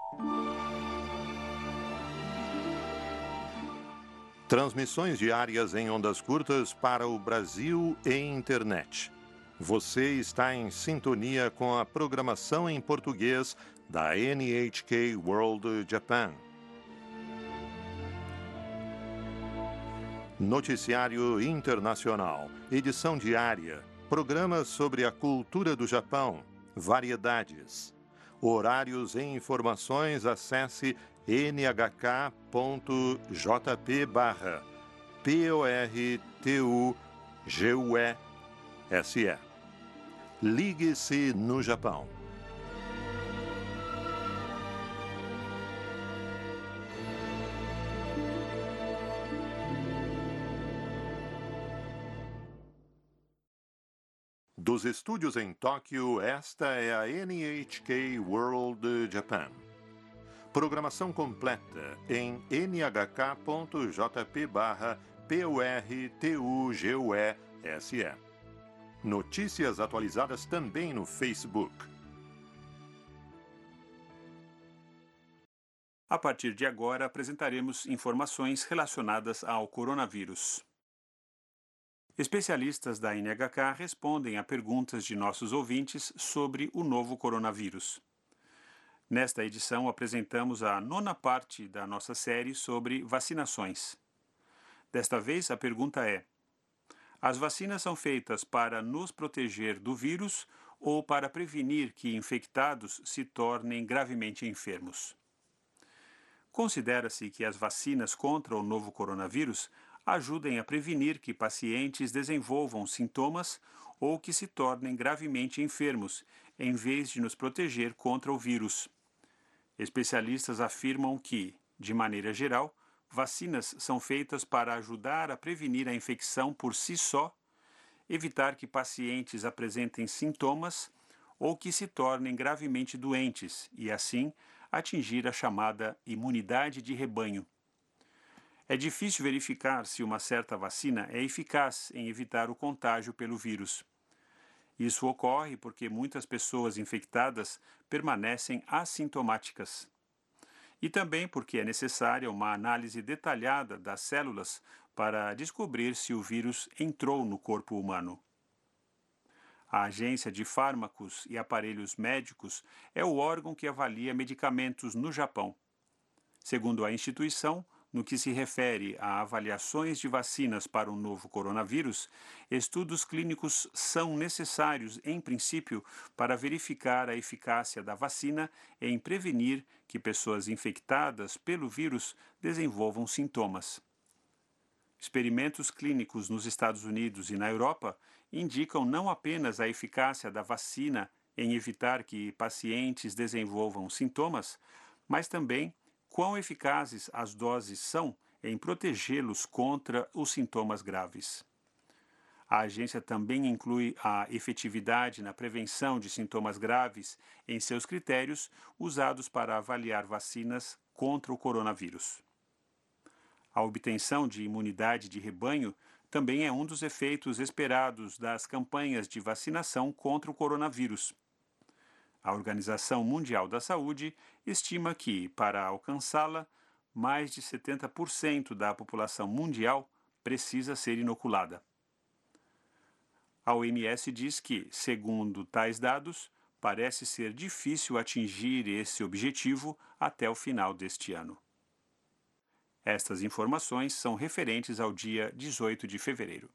Transmissões diárias em ondas curtas para o Brasil e internet. Você está em sintonia com a programação em português da NHK World Japan. Noticiário Internacional, edição diária, programas sobre a cultura do Japão, variedades. Horários e informações, acesse nhk.jp/PORTUGUESE. Ligue-se no Japão. Dos estúdios em Tóquio, esta é a NHK World Japan. Programação completa em nhk.jp/PORTUGUESE. Notícias atualizadas também no Facebook. A partir de agora, apresentaremos informações relacionadas ao coronavírus. Especialistas da NHK respondem a perguntas de nossos ouvintes sobre o novo coronavírus. Nesta edição, apresentamos a 9ª parte da nossa série sobre vacinações. Desta vez, a pergunta é: as vacinas são feitas para nos proteger do vírus ou para prevenir que infectados se tornem gravemente enfermos? Considera-se que as vacinas contra o novo coronavírus ajudem a prevenir que pacientes desenvolvam sintomas ou que se tornem gravemente enfermos, em vez de nos proteger contra o vírus. Especialistas afirmam que, de maneira geral, vacinas são feitas para ajudar a prevenir a infecção por si só, evitar que pacientes apresentem sintomas ou que se tornem gravemente doentes e, assim, atingir a chamada imunidade de rebanho. É difícil verificar se uma certa vacina é eficaz em evitar o contágio pelo vírus. Isso ocorre porque muitas pessoas infectadas permanecem assintomáticas. E também porque é necessária uma análise detalhada das células para descobrir se o vírus entrou no corpo humano. A Agência de Fármacos e Aparelhos Médicos é o órgão que avalia medicamentos no Japão. Segundo a instituição, no que se refere a avaliações de vacinas para o novo coronavírus, estudos clínicos são necessários, em princípio, para verificar a eficácia da vacina em prevenir que pessoas infectadas pelo vírus desenvolvam sintomas. Experimentos clínicos nos Estados Unidos e na Europa indicam não apenas a eficácia da vacina em evitar que pacientes desenvolvam sintomas, mas também quão eficazes as doses são em protegê-los contra os sintomas graves. A agência também inclui a efetividade na prevenção de sintomas graves em seus critérios usados para avaliar vacinas contra o coronavírus. A obtenção de imunidade de rebanho também é um dos efeitos esperados das campanhas de vacinação contra o coronavírus. A Organização Mundial da Saúde estima que, para alcançá-la, mais de 70% da população mundial precisa ser inoculada. A OMS diz que, segundo tais dados, parece ser difícil atingir esse objetivo até o final deste ano. Estas informações são referentes ao dia 18 de fevereiro.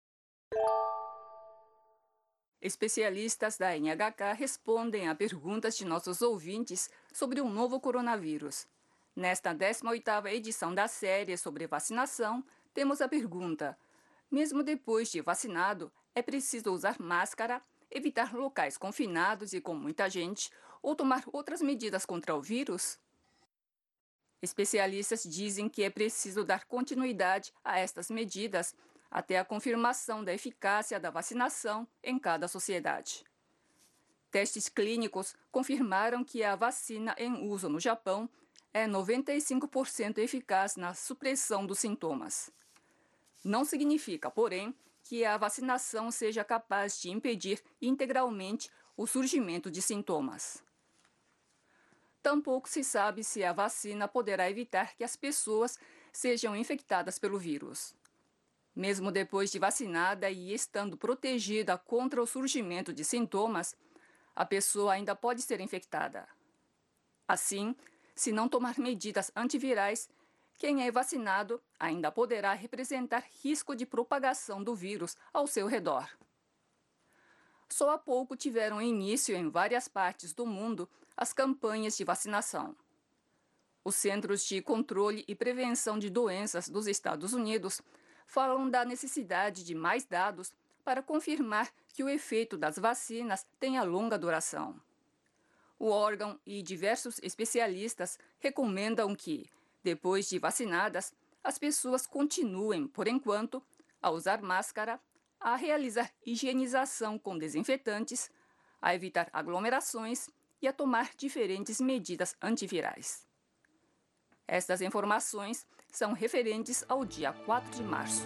Especialistas da NHK respondem a perguntas de nossos ouvintes sobre o novo coronavírus. Nesta 18ª edição da série sobre vacinação, temos a pergunta: mesmo depois de vacinado, é preciso usar máscara, evitar locais confinados e com muita gente, ou tomar outras medidas contra o vírus? Especialistas dizem que é preciso dar continuidade a estas medidas até a confirmação da eficácia da vacinação em cada sociedade. Testes clínicos confirmaram que a vacina em uso no Japão é 95% eficaz na supressão dos sintomas. Não significa, porém, que a vacinação seja capaz de impedir integralmente o surgimento de sintomas. tampouco se sabe se a vacina poderá evitar que as pessoas sejam infectadas pelo vírus. Mesmo depois de vacinada e estando protegida contra o surgimento de sintomas, a pessoa ainda pode ser infectada. Assim, se não tomar medidas antivirais, quem é vacinado ainda poderá representar risco de propagação do vírus ao seu redor. Só há pouco tiveram início em várias partes do mundo as campanhas de vacinação. Os Centros de Controle e Prevenção de Doenças dos Estados Unidos falam da necessidade de mais dados para confirmar que o efeito das vacinas tem a longa duração. O órgão e diversos especialistas recomendam que, depois de vacinadas, as pessoas continuem, por enquanto, a usar máscara, a realizar higienização com desinfetantes, a evitar aglomerações e a tomar diferentes medidas antivirais. Estas informações são referentes ao dia 4 de março.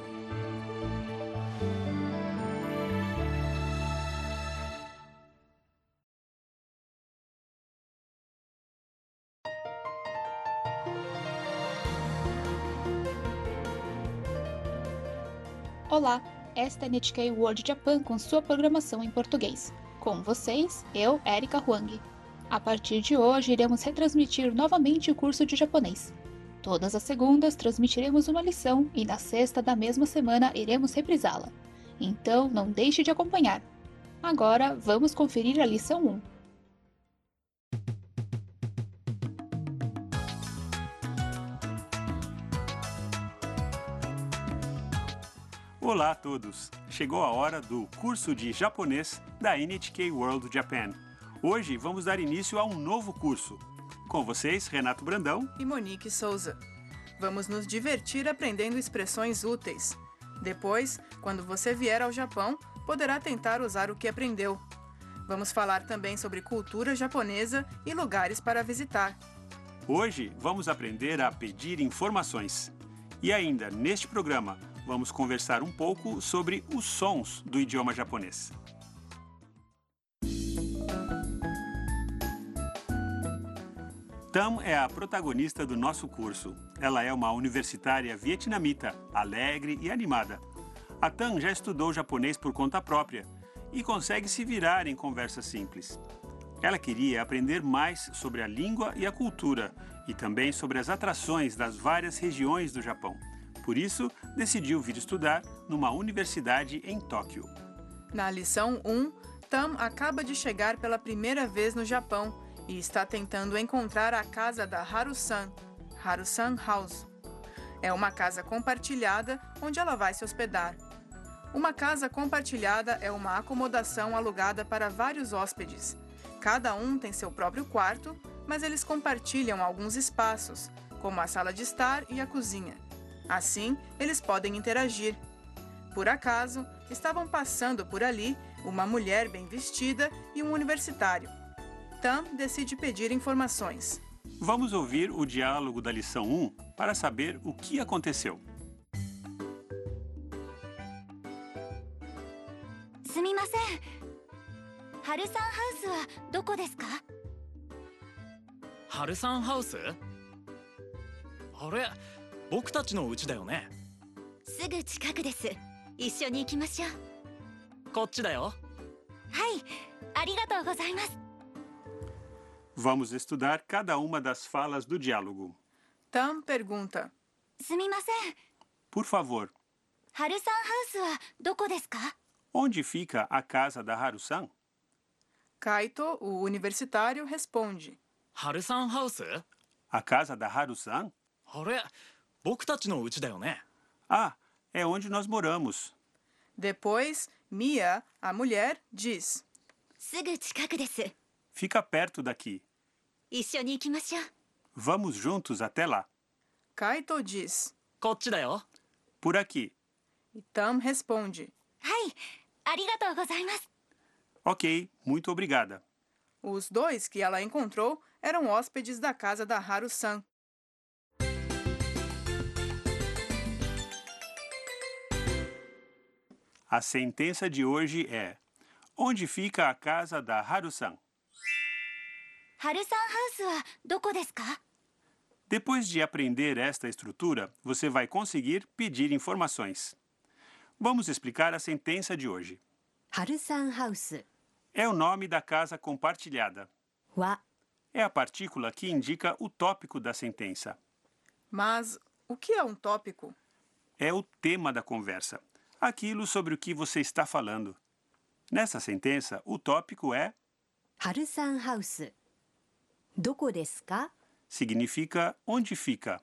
Olá, esta é a NHK World Japan com sua programação em português. Com vocês, eu, Erika Huang. A partir de hoje, iremos retransmitir novamente o curso de japonês. Todas as segundas transmitiremos uma lição e na sexta da mesma semana iremos reprisá-la. Então, não deixe de acompanhar. Agora, vamos conferir a lição 1. Olá a todos! Chegou a hora do curso de japonês da NHK World Japan. Hoje vamos dar início a um novo curso. Com vocês, Renato Brandão e Monique Souza. Vamos nos divertir aprendendo expressões úteis. Depois, quando você vier ao Japão, poderá tentar usar o que aprendeu. Vamos falar também sobre cultura japonesa e lugares para visitar. Hoje vamos aprender a pedir informações. E ainda, neste programa, vamos conversar um pouco sobre os sons do idioma japonês. Tam é a protagonista do nosso curso. Ela é uma universitária vietnamita, alegre e animada. A Tam já estudou japonês por conta própria e consegue se virar em conversas simples. Ela queria aprender mais sobre a língua e a cultura e também sobre as atrações das várias regiões do Japão. Por isso, decidiu vir estudar numa universidade em Tóquio. Na lição 1, Tam acaba de chegar pela primeira vez no Japão e está tentando encontrar a casa da Haru-san, Haru-san House. É uma casa compartilhada onde ela vai se hospedar. Uma casa compartilhada é uma acomodação alugada para vários hóspedes. Cada um tem seu próprio quarto, mas eles compartilham alguns espaços, como a sala de estar e a cozinha. Assim, eles podem interagir. Por acaso, estavam passando por ali uma mulher bem vestida e um universitário. Tam decide pedir informações. Vamos ouvir o diálogo da lição 1 para saber o que aconteceu. すみません。ハルサンハウスはどこですか？ ハルサンハウス？あれ、僕たちの家だよね。 すぐ近くです。一緒に行きましょう。 こっちだよ。 はい、ありがとうございます。 Vamos estudar cada uma das falas do diálogo. Tam pergunta: すみません。 Por favor, ハルサンハウスはどこですか？ onde fica a casa da Haru-san? Kaito, o universitário, responde: ハルサンハウス？ A casa da Haru-san? あれ、僕たちの家だよね。 Ah, é onde nós moramos. Depois, Mia, a mulher, diz: すぐ近くです。 Fica perto daqui. 一緒に行きましょう。 Vamos juntos até lá. Kaito diz: こっちだよ。 Por aqui. E Tam responde: はい、ありがとうございます。 Ok, muito obrigada. Os dois que ela encontrou eram hóspedes da casa da Haru-san. A sentença de hoje é: onde fica a casa da Haru-san? 春さんハウスはどこですか？ Depois de aprender esta estrutura, você vai conseguir pedir informações. Vamos explicar a sentença de hoje. 春さんハウス É o nome da casa compartilhada. は É a partícula que indica o tópico da sentença. Mas o que é um tópico? É o tema da conversa, aquilo sobre o que você está falando. Nessa sentença, o tópico é 春さんハウスどこですか？ significa onde fica.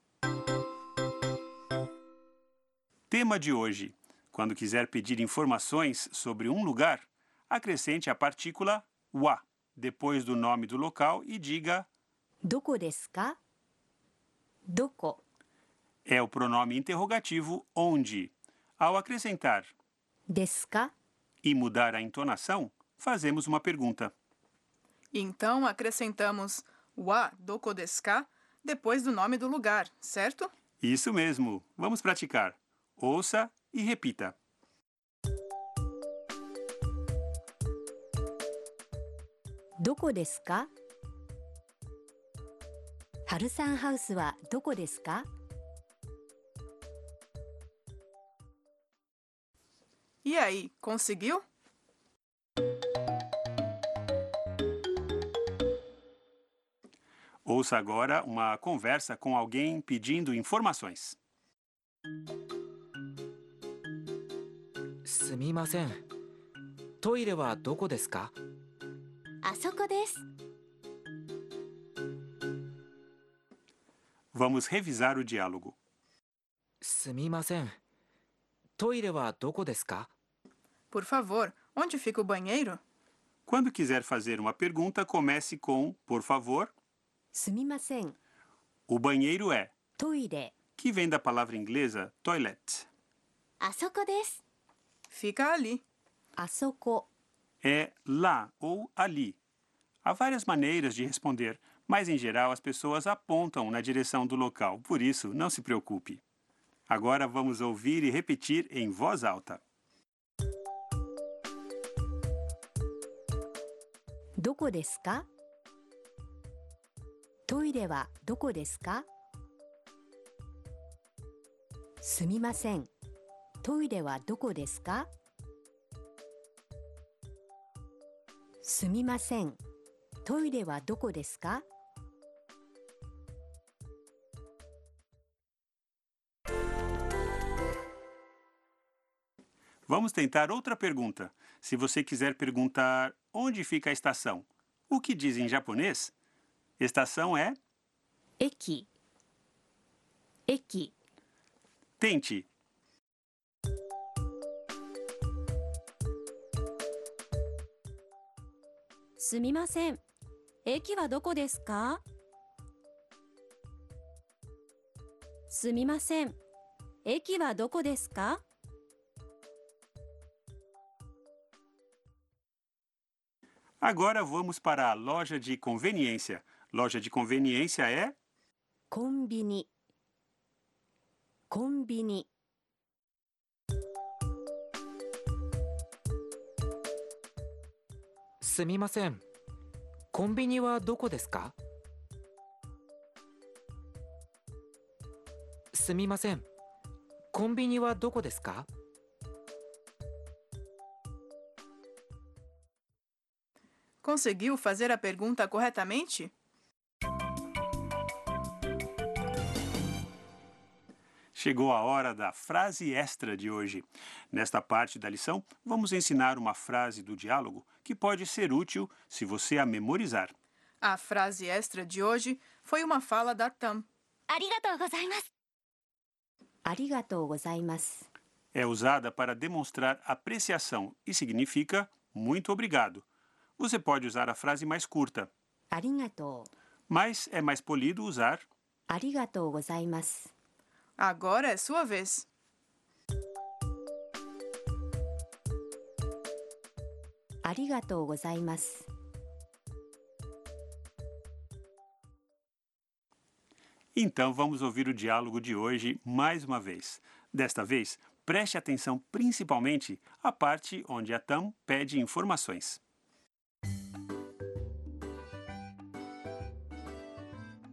Tema de hoje. Quando quiser pedir informações sobre um lugar, acrescente a partícula wa depois do nome do local e diga どこですか？どこ é o pronome interrogativo onde. Ao acrescentar ですか？ e mudar a entonação, fazemos uma pergunta. Então acrescentamos wa doko desu ka depois do nome do lugar, certo? Isso mesmo. Vamos praticar. Ouça e repita. どこですか？春さんハウスはどこですか？ E aí, conseguiu? Ouça agora uma conversa com alguém pedindo informações. すみません。トイレはどこですか？ あそこです。 Vamos revisar o diálogo. すみません。トイレはどこですか？ Por favor, onde fica o banheiro? Quando quiser fazer uma pergunta, comece com por favor. すみません。 O banheiro é, トイレ que vem da palavra inglesa toilet. あそこです。 Fica ali. あそこ É lá ou ali. Há várias maneiras de responder, mas em geral as pessoas apontam na direção do local, por isso não se preocupe. Agora vamos ouvir e repetir em voz alta. どこですか？トイレはどこですか？すみません。トイレはどこですか？すみません。トイレはどこですか？ Vamos tentar outra pergunta. Se você quiser perguntar onde fica a estação, o que diz em japonês? Estação é 駅駅 tente. すみません。駅はどこですか？すみません。駅はどこですか？ Agora vamos para a loja de conveniência. Loja de conveniência é コンビニコンビニすみません。コンビニはどこですか？すみません。コンビニはどこですか？ Conseguiu fazer a pergunta corretamente? Chegou a hora da frase extra de hoje. Nesta parte da lição, vamos ensinar uma frase do diálogo que pode ser útil se você a memorizar. A frase extra de hoje foi uma fala da Tam. ありがとうございます。ありがとうございます。 É usada para demonstrar apreciação e significa muito obrigado. Você pode usar a frase mais curta, ありがとう。 mas é mais polido usar ありがとうございます。 Agora é sua vez. ありがとうございます。 Então vamos ouvir o diálogo de hoje mais uma vez. Desta vez, preste atenção principalmente à parte onde a Tam pede informações.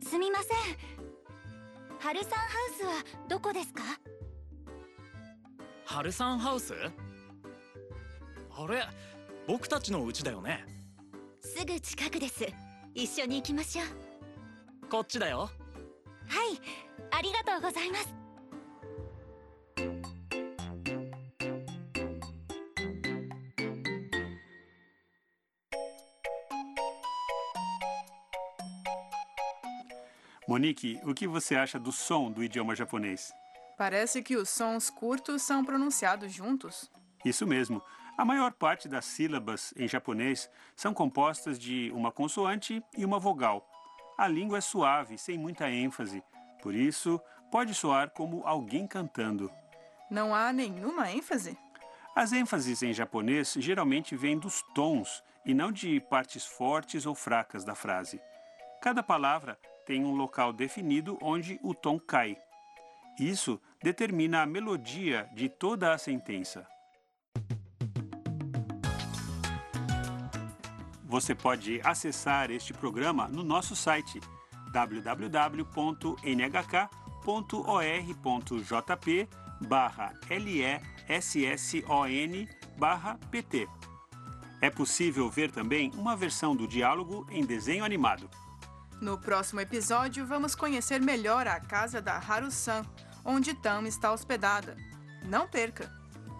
すみません。ハルサンハウスはどこですか？ ハルサンハウス？あれ、僕たちの家だよね。 すぐ近くです。一緒に行きましょう。 こっちだよ。 はい、ありがとうございます。 Monique, o que você acha do som do idioma japonês? Parece que os sons curtos são pronunciados juntos. Isso mesmo. A maior parte das sílabas em japonês são compostas de uma consoante e uma vogal. A língua é suave, sem muita ênfase. Por isso, pode soar como alguém cantando. Não há nenhuma ênfase? As ênfases em japonês geralmente vêm dos tons e não de partes fortes ou fracas da frase. Cada palavra tem um local definido onde o tom cai. Isso determina a melodia de toda a sentença. Você pode acessar este programa no nosso site www.nhk.org.jp/LESSON/PT. É possível ver também uma versão do diálogo em desenho animado. No próximo episódio, vamos conhecer melhor a casa da Haru-san, onde Tam está hospedada. Não perca!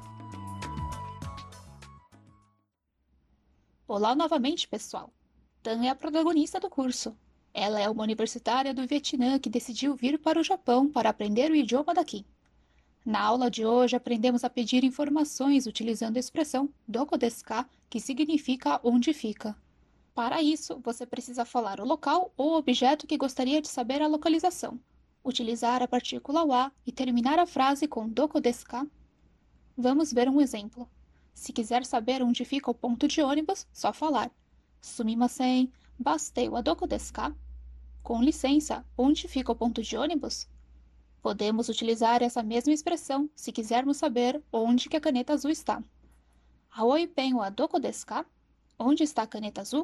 Olá novamente, pessoal. Tam é a protagonista do curso. Ela é uma universitária do Vietnã que decidiu vir para o Japão para aprender o idioma daqui. Na aula de hoje, aprendemos a pedir informações utilizando a expressão "doko desu ka?", que significa "onde fica?". Para isso, você precisa falar o local ou objeto que gostaria de saber a localização, utilizar a partícula wa e terminar a frase com "doko desu ka?". Vamos ver um exemplo. Se quiser saber onde fica o ponto de ônibus, só falar "Sumimasen, basutei wa doko desu ka?". Com licença, onde fica o ponto de ônibus? Podemos utilizar essa mesma expressão se quisermos saber onde que a caneta azul está. Aoi pen wa doko desu ka? Onde está a caneta azul?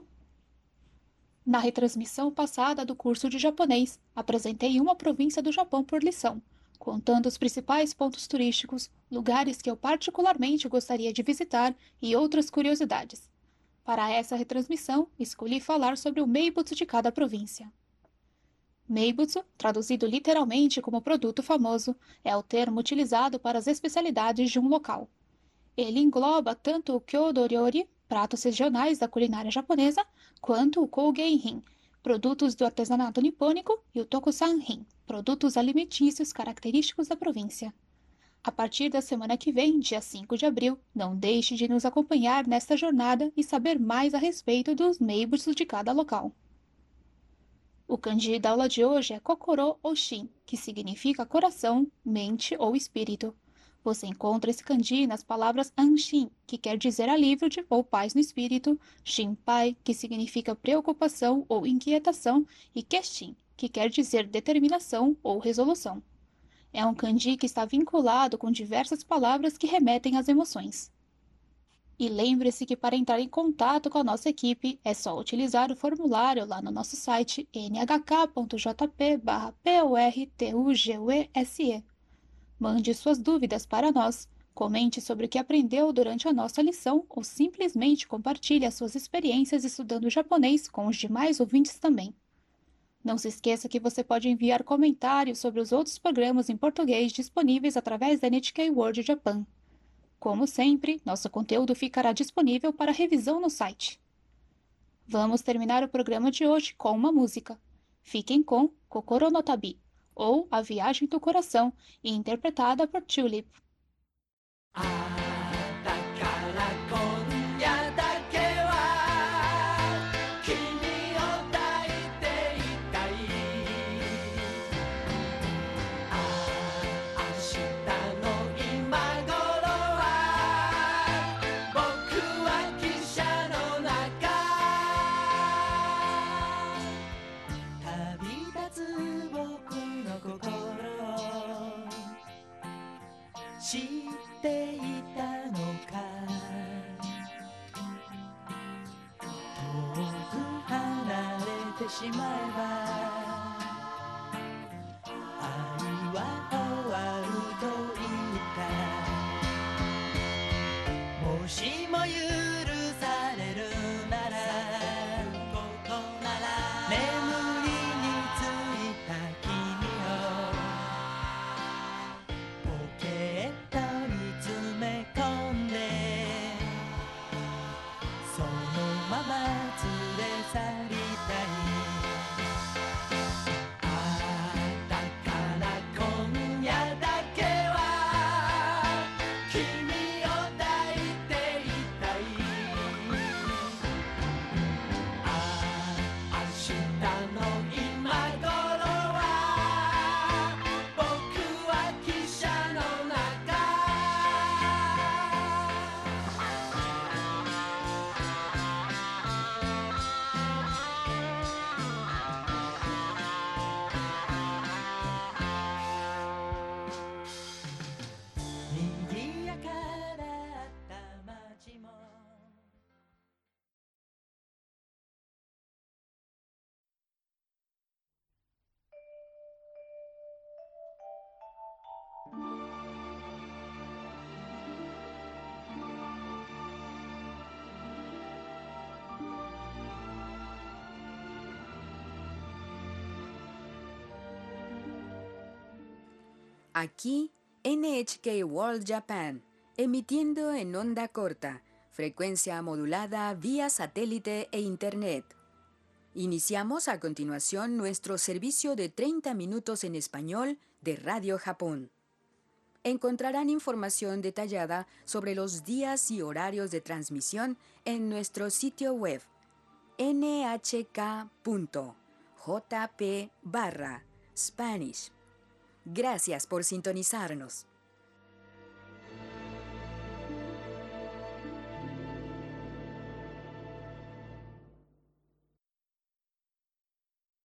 Na retransmissão passada do curso de japonês, apresentei uma província do Japão por lição, contando os principais pontos turísticos, lugares que eu particularmente gostaria de visitar e outras curiosidades. Para essa retransmissão, escolhi falar sobre o meibutsu de cada província. Meibutsu, traduzido literalmente como produto famoso, é o termo utilizado para as especialidades de um local. Ele engloba tanto o Kyodo-ryori, pratos regionais da culinária japonesa, quanto o Kougen-rin, produtos do artesanato nipônico, e o Tokusan-rin, produtos alimentícios característicos da província. A partir da semana que vem, dia 5 de abril, não deixe de nos acompanhar nesta jornada e saber mais a respeito dos meibutsu de cada local. O kanji da aula de hoje é Kokoro ou Shin, que significa coração, mente ou espírito. Você encontra esse kanji nas palavras anshin, que quer dizer alívio ou paz no espírito, shinpai, que significa preocupação ou inquietação, e keshin, que quer dizer determinação ou resolução. É um kanji que está vinculado com diversas palavras que remetem às emoções. E lembre-se que para entrar em contato com a nossa equipe é só utilizar o formulário lá no nosso site nhk.jp/portuguese. Mande suas dúvidas para nós, comente sobre o que aprendeu durante a nossa lição ou simplesmente compartilhe as suas experiências estudando japonês com os demais ouvintes também. Não se esqueça que você pode enviar comentários sobre os outros programas em português disponíveis através da NHK World Japan. Como sempre, nosso conteúdo ficará disponível para revisão no site. Vamos terminar o programa de hoje com uma música. Fiquem com Kokoro no Tabi, ou A Viagem do Coração, interpretada por Tulip. Aquí, NHK World Japan, emitiendo en onda corta, frecuencia modulada vía satélite e Internet. Iniciamos a continuación nuestro servicio de 30 minutos en español de Radio Japón. Encontrarán información detallada sobre los días y horarios de transmisión en nuestro sitio web nhk.jp/Spanish. Gracias por sintonizarnos.